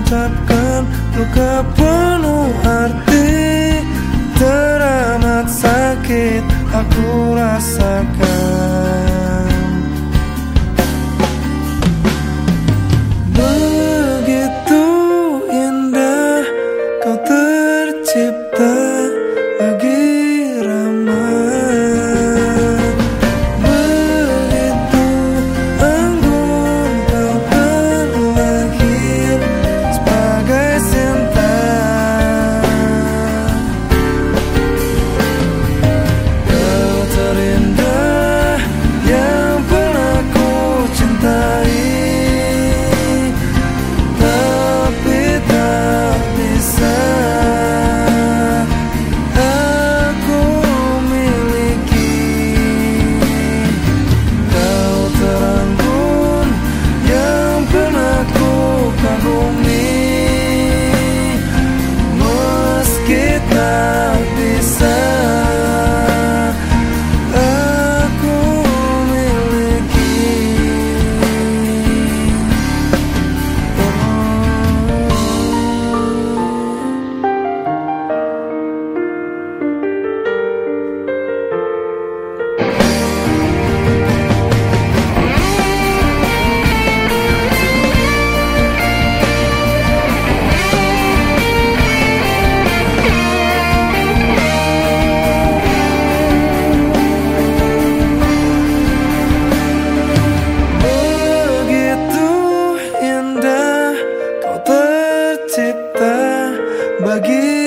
ucapkan luka penuh arti. Teramat sakit aku rasakan. Begitu indah kau tercipta bagi Rahman. Begitu anggun kau terlahir sebagai Sinta. Kau terindah yang pernah ku cintai, tapi tak bisa aku miliki. Kau teranggun yang pernah ku kagumi, meski tak bisa aku miliki. Begitu indah kau tercipta bagi